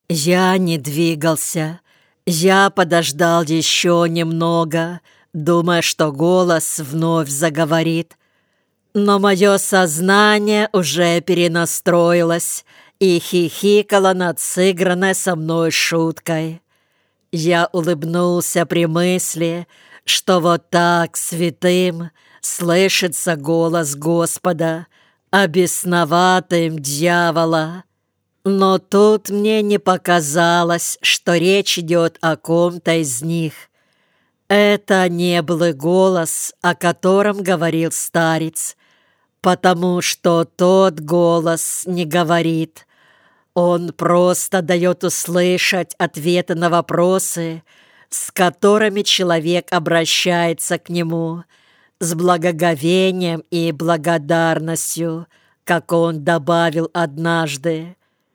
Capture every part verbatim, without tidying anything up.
Я не двигался. Я подождал еще немного, думая, что голос вновь заговорит. Но мое сознание уже перенастроилось и хихикало над сыгранной со мной шуткой. Я улыбнулся при мысли, что вот так святым слышится голос Господа, а бесноватым дьявола. Но тут мне не показалось, что речь идет о ком-то из них. Это не был голос, о котором говорил старец, потому что тот голос не говорит. Он просто дает услышать ответы на вопросы, с которыми человек обращается к нему, с благоговением и благодарностью, как он добавил однажды.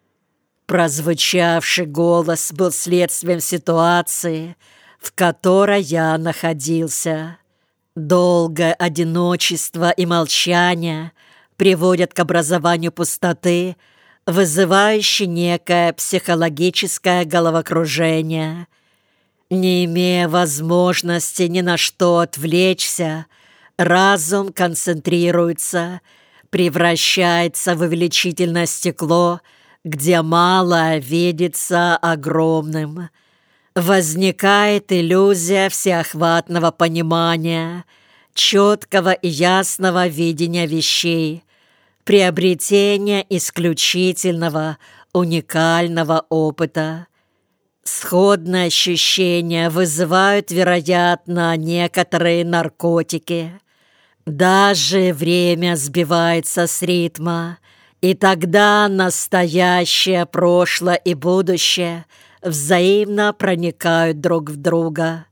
Прозвучавший голос был следствием ситуации, в которой я находился. Долгое одиночество и молчание приводят к образованию пустоты, вызывающей некое психологическое головокружение. Не имея возможности ни на что отвлечься, разум концентрируется, превращается в увеличительное стекло, где малое видится огромным. Возникает иллюзия всеохватного понимания, четкого и ясного видения вещей, приобретения исключительного, уникального опыта. Сходные ощущения вызывают, вероятно, некоторые наркотики. Даже время сбивается с ритма, и тогда настоящее, прошлое и будущее взаимно проникают друг в друга.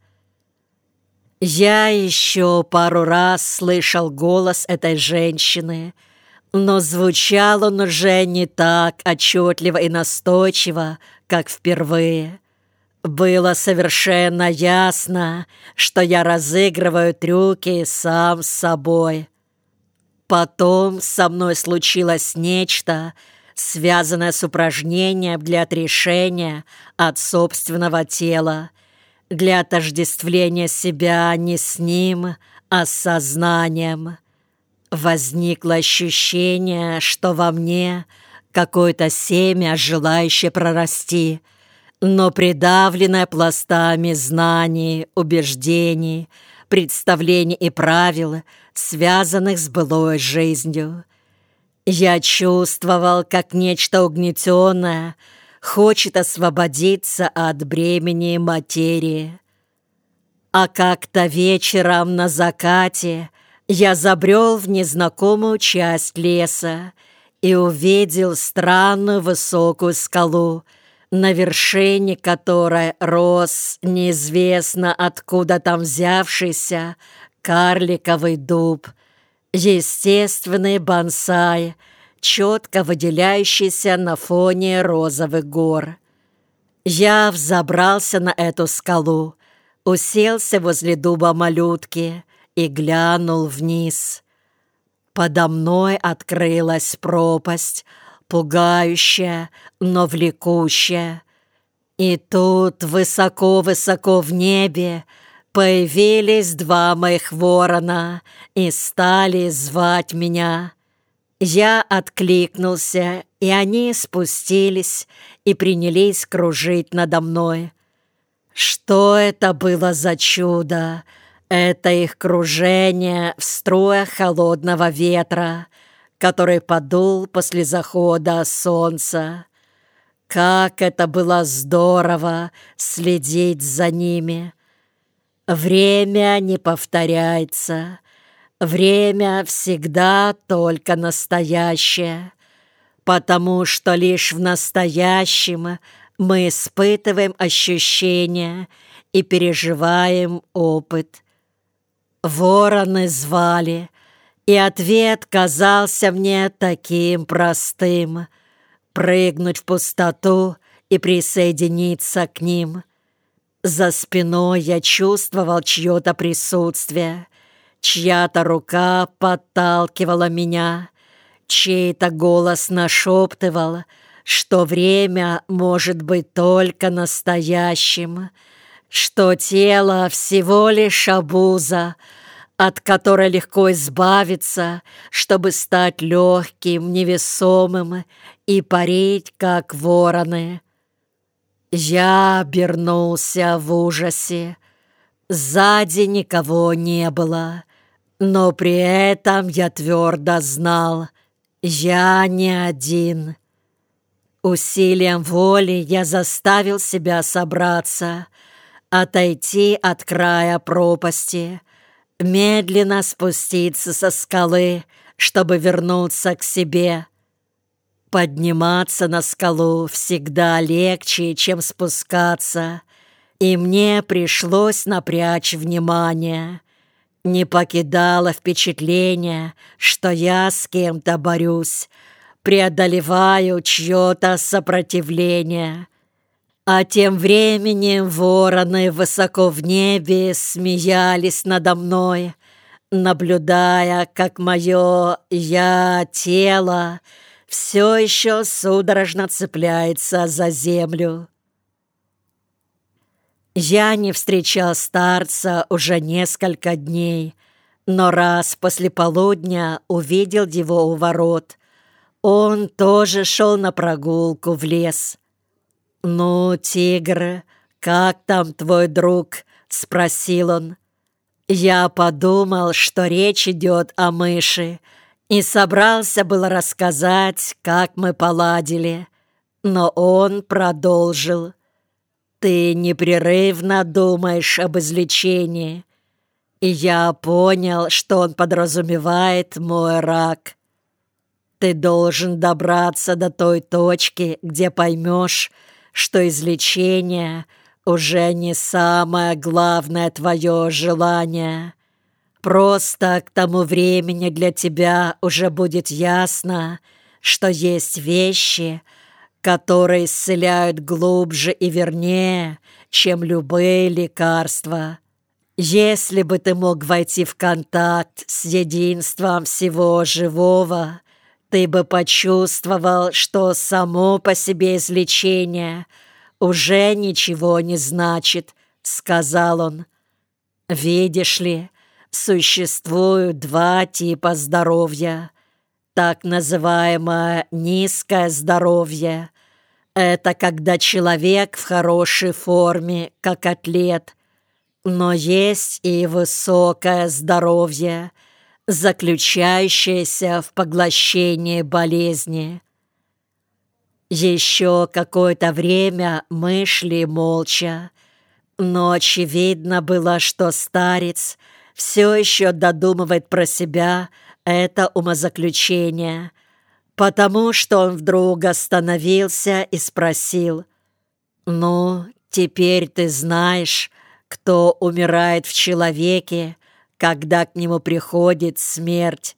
Я еще пару раз слышал голос этой женщины, но звучал он уже не так отчетливо и настойчиво, как впервые. Было совершенно ясно, что я разыгрываю трюки сам с собой. Потом со мной случилось нечто, связанное с упражнением для отрешения от собственного тела, для отождествления себя не с ним, а с сознанием. Возникло ощущение, что во мне какое-то семя, желающее прорасти, но придавленное пластами знаний, убеждений, представлений и правил, связанных с былой жизнью. Я чувствовал, как нечто угнетенное хочет освободиться от бремени материи. А как-то вечером на закате я забрел в незнакомую часть леса и увидел странную высокую скалу, на вершине которой рос неизвестно откуда там взявшийся карликовый дуб, естественный бонсай, четко выделяющийся на фоне розовых гор. Я взобрался на эту скалу, уселся возле дуба малютки и глянул вниз. Подо мной открылась пропасть, пугающая, но влекущая. И тут высоко-высоко в небе появились два моих ворона и стали звать меня. Я откликнулся, и они спустились и принялись кружить надо мной. Что это было за чудо? Это их кружение в струях холодного ветра, который подул после захода солнца. Как это было здорово следить за ними! Время не повторяется. Время всегда только настоящее, потому что лишь в настоящем мы испытываем ощущения и переживаем опыт. Вороны звали, и ответ казался мне таким простым — прыгнуть в пустоту и присоединиться к ним. За спиной я чувствовал чье-то присутствие, чья-то рука подталкивала меня, чей-то голос нашептывал, что время может быть только настоящим, что тело всего лишь обуза, от которой легко избавиться, чтобы стать легким, невесомым и парить, как вороны. Я обернулся в ужасе. Сзади никого не было, но при этом я твердо знал, я не один. Усилием воли я заставил себя собраться, отойти от края пропасти, медленно спуститься со скалы, чтобы вернуться к себе. Подниматься на скалу всегда легче, чем спускаться, и мне пришлось напрячь внимание. Не покидало впечатление, что я с кем-то борюсь, преодолеваю чье-то сопротивление. А тем временем вороны высоко в небе смеялись надо мной, наблюдая, как мое «я» тело все еще судорожно цепляется за землю. Я не встречал старца уже несколько дней, но раз после полудня увидел его у ворот. Он тоже шел на прогулку в лес. «Ну, тигр, как там твой друг?» — спросил он. Я подумал, что речь идет о мыши, и собрался было рассказать, как мы поладили. Но он продолжил. «Ты непрерывно думаешь об излечении». И я понял, что он подразумевает мой рак. «Ты должен добраться до той точки, где поймешь, что излечение уже не самое главное твое желание. Просто к тому времени для тебя уже будет ясно, что есть вещи, которые исцеляют глубже и вернее, чем любые лекарства. Если бы ты мог войти в контакт с единством всего живого, ты бы почувствовал, что само по себе излечение уже ничего не значит», — сказал он. «Видишь ли, существуют два типа здоровья. Так называемое низкое здоровье — это когда человек в хорошей форме, как атлет. Но есть и высокое здоровье, заключающееся в поглощении болезни». Еще какое-то время мы шли молча, но очевидно было, что старец все еще додумывает про себя это умозаключение, потому что он вдруг остановился и спросил: «Ну, теперь ты знаешь, кто умирает в человеке, когда к нему приходит смерть?»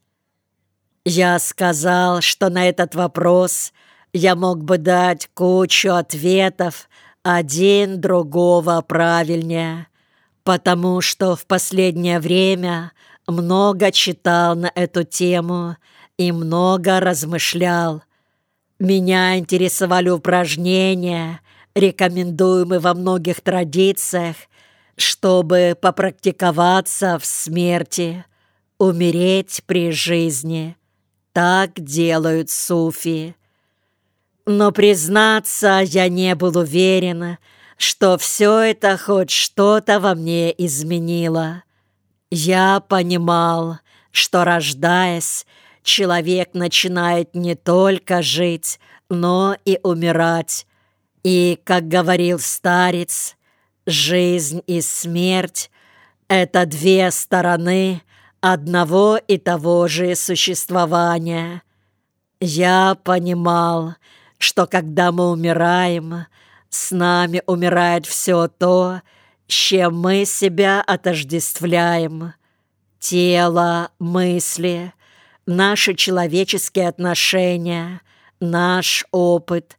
Я сказал, что на этот вопрос я мог бы дать кучу ответов, один другого правильнее, потому что в последнее время много читал на эту тему и много размышлял. Меня интересовали упражнения, рекомендуемые во многих традициях, чтобы попрактиковаться в смерти, умереть при жизни. Так делают суфи. Но, признаться, я не был уверен, что все это хоть что-то во мне изменило. Я понимал, что, рождаясь, человек начинает не только жить, но и умирать. И, как говорил старец, жизнь и смерть — это две стороны одного и того же существования. Я понимал, что когда мы умираем, с нами умирает все то, с чем мы себя отождествляем. Тело, мысли, наши человеческие отношения, наш опыт.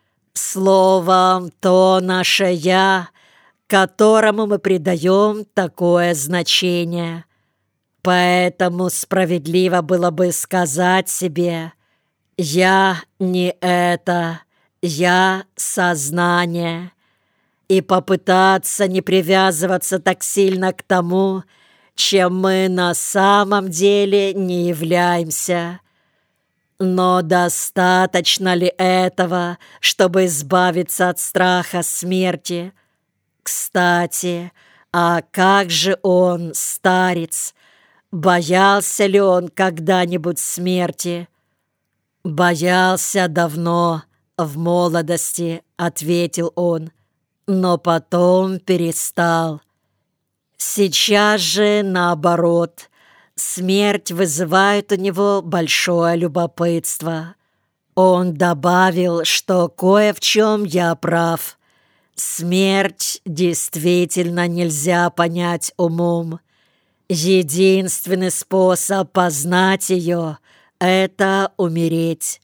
Словом, то наше «я», которому мы придаем такое значение. Поэтому справедливо было бы сказать себе: «Я не это, Я — сознание, и попытаться не привязываться так сильно к тому, чем мы на самом деле не являемся. Но достаточно ли этого, чтобы избавиться от страха смерти? Кстати, а как же он, старец? Боялся ли он когда-нибудь смерти? «Боялся давно, в молодости», — ответил он, «но потом перестал. Сейчас же наоборот, смерть вызывает у него большое любопытство. Он добавил, что кое в чем я прав. Смерть действительно нельзя понять умом. Единственный способ познать ее — это умереть».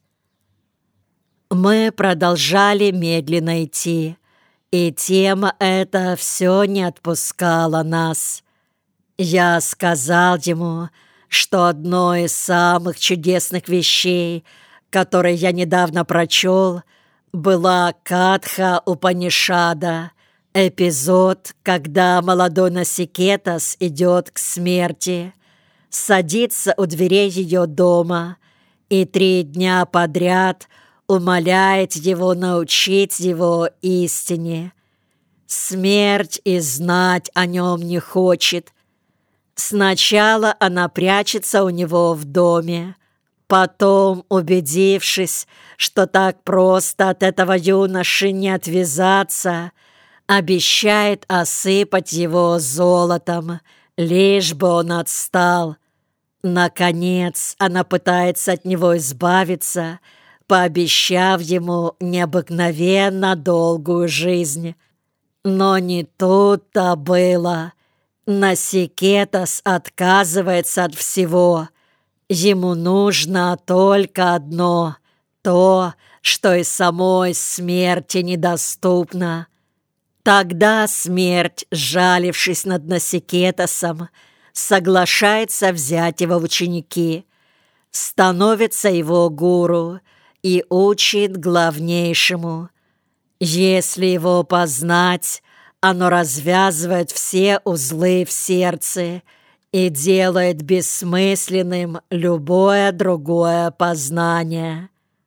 Мы продолжали медленно идти, и тема эта все не отпускала нас. Я сказал ему, что одно из самых чудесных вещей, которые я недавно прочел, была Катха Упанишада, эпизод, когда молодой Насикетас идет к смерти, садится у дверей ее дома и три дня подряд умоляет его научить его истине. Смерть и знать о нем не хочет. Сначала она прячется у него в доме, потом, убедившись, что так просто от этого юноши не отвязаться, обещает осыпать его золотом, лишь бы он отстал. Наконец, она пытается от него избавиться, пообещав ему необыкновенно долгую жизнь. Но не тут-то было. Насикетас отказывается от всего. Ему нужно только одно — то, что и самой смерти недоступно. Тогда смерть, сжалившись над Насикетасом, соглашается взять его в ученики, становится его гуру и учит главнейшему. Если его познать, оно развязывает все узлы в сердце и делает бессмысленным любое другое познание.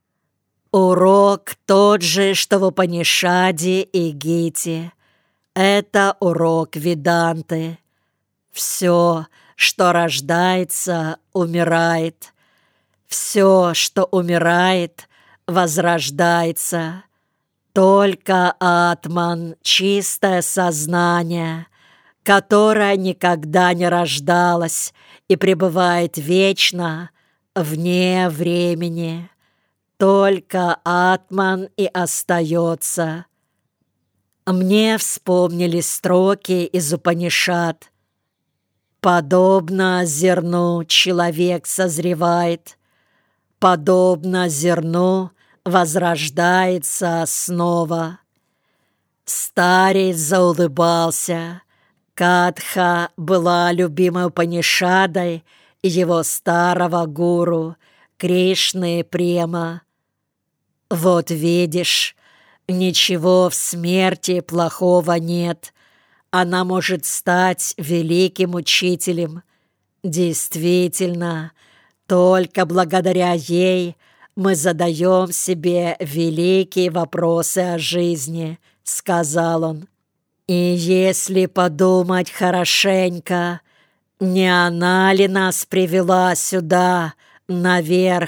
Урок тот же, что в Упанишаде и Гите. Это урок Веданты. Все, что рождается, умирает. Все, что умирает, возрождается. Только Атман — чистое сознание, которое никогда не рождалось и пребывает вечно, вне времени. Только Атман и остается. Мне вспомнились строки из Упанишад. «Подобно зерну человек созревает, подобно зерну возрождается снова». Старец заулыбался. Катха была любимой Упанишадой его старого гуру Кришны Према. «Вот видишь, ничего в смерти плохого нет. Она может стать великим учителем. Действительно, только благодаря ей мы задаем себе великие вопросы о жизни», — сказал он. «И если подумать хорошенько, не она ли нас привела сюда, наверх?»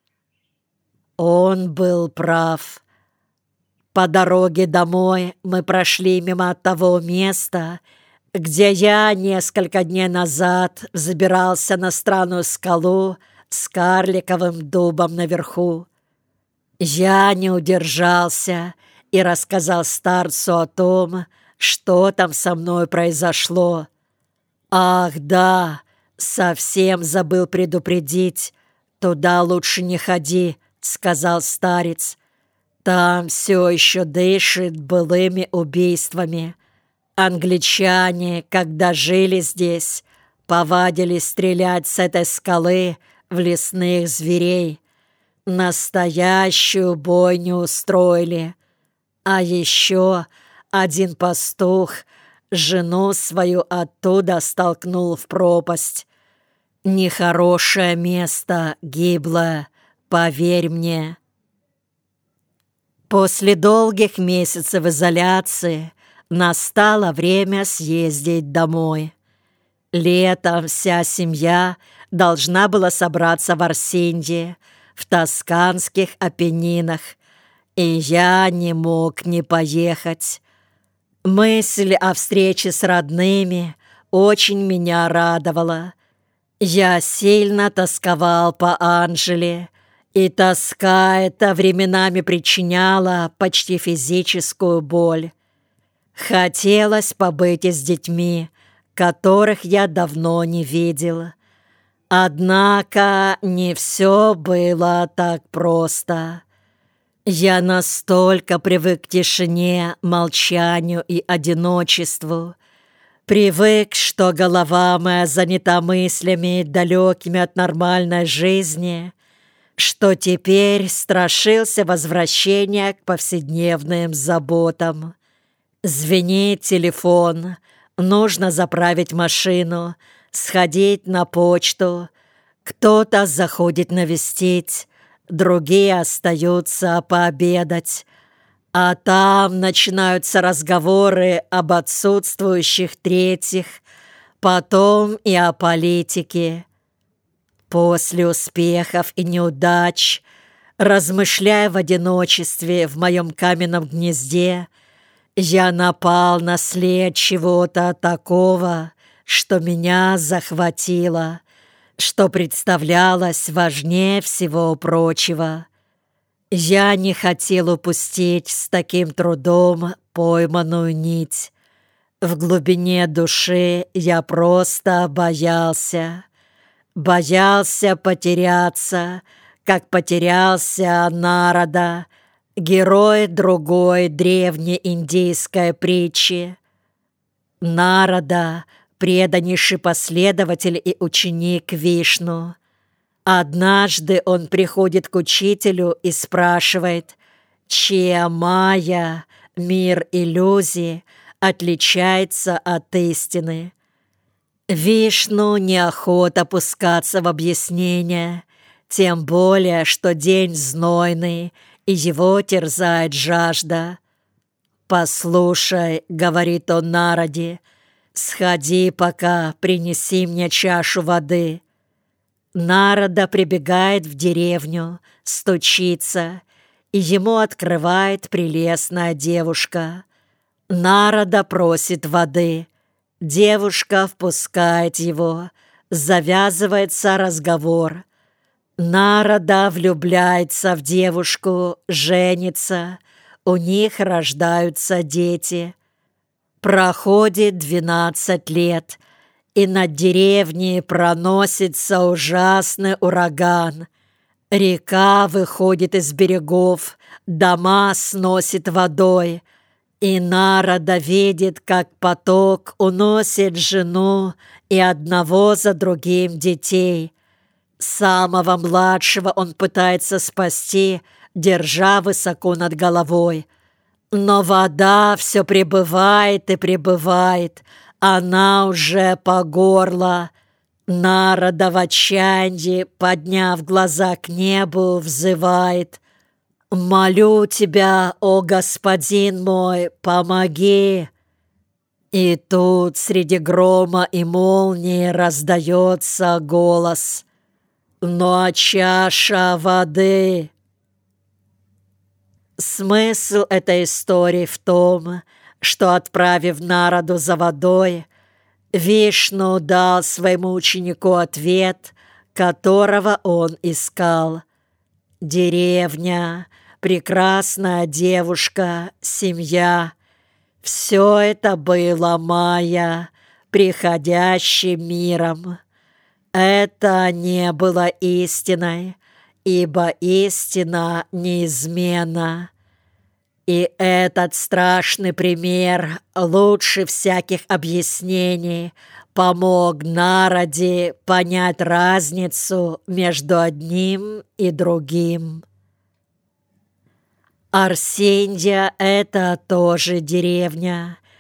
Он был прав. По дороге домой мы прошли мимо того места, где я несколько дней назад взбирался на странную скалу с карликовым дубом наверху. Я не удержался и рассказал старцу о том, что там со мной произошло. «Ах, да, совсем забыл предупредить. Туда лучше не ходи», — сказал старец. «Там все еще дышит былыми убийствами. Англичане, когда жили здесь, повадились стрелять с этой скалы в лесных зверей. Настоящую бойню устроили. А еще один пастух жену свою оттуда столкнул в пропасть. Нехорошее место, гиблое, поверь мне. После долгих месяцев изоляции настало время съездить домой. Летом вся семья должна была собраться в Арсенье, в тосканских Апеннинах, и я не мог не поехать. Мысль о встрече с родными очень меня радовала. Я сильно тосковал по Анжеле, и тоска эта временами причиняла почти физическую боль. Хотелось побыть с детьми, которых я давно не видел. Однако не все было так просто. Я настолько привык к тишине, молчанию и одиночеству, привык, что голова моя занята мыслями, далекими от нормальной жизни, что теперь страшился возвращения к повседневным заботам. Звенит телефон, нужно заправить машину, сходить на почту. Кто-то заходит навестить, другие остаются пообедать. А там начинаются разговоры об отсутствующих третьих, потом и о политике. После успехов и неудач, размышляя в одиночестве в моем каменном гнезде, я напал на след чего-то такого, что меня захватило, что представлялось важнее всего прочего. Я не хотел упустить с таким трудом пойманную нить. В глубине души я просто боялся. Боялся потеряться, как потерялся Нарада, герой другой древнеиндийской притчи. Нарада — преданнейший последователь и ученик Вишну. Однажды он приходит к учителю и спрашивает, чем майя, мир иллюзий, отличается от истины. Вишну неохота опускаться в объяснения, тем более, что день знойный, и его терзает жажда. «Послушай», — говорит он Нараде, — «сходи пока, принеси мне чашу воды». Нарада прибегает в деревню, стучится, и ему открывает прелестная девушка. Нарада просит воды. Девушка впускает его, завязывается разговор. Нарада влюбляется в девушку, женится, у них рождаются дети. Проходит двенадцать лет, и над деревней проносится ужасный ураган. Река выходит из берегов, дома сносит водой, и Нарада видит, как поток уносит жену и одного за другим детей. Самого младшего он пытается спасти, держа высоко над головой. Но вода все прибывает и прибывает, она уже по горло. Нарада в отчаянии, подняв глаза к небу, взывает: «Молю тебя, о господин мой, помоги!» И тут среди грома и молнии раздается голос: «Но чаша воды!» Смысл этой истории в том, что, отправив Нараду за водой, Вишну дал своему ученику ответ, которого он искал. Деревня, прекрасная девушка, семья — все это было майя, приходящим миром. Это не было истиной, ибо истина неизменна. И это Этот страшный пример лучше всяких объяснений помог народе понять разницу между одним и другим. Арсенья — это тоже деревня.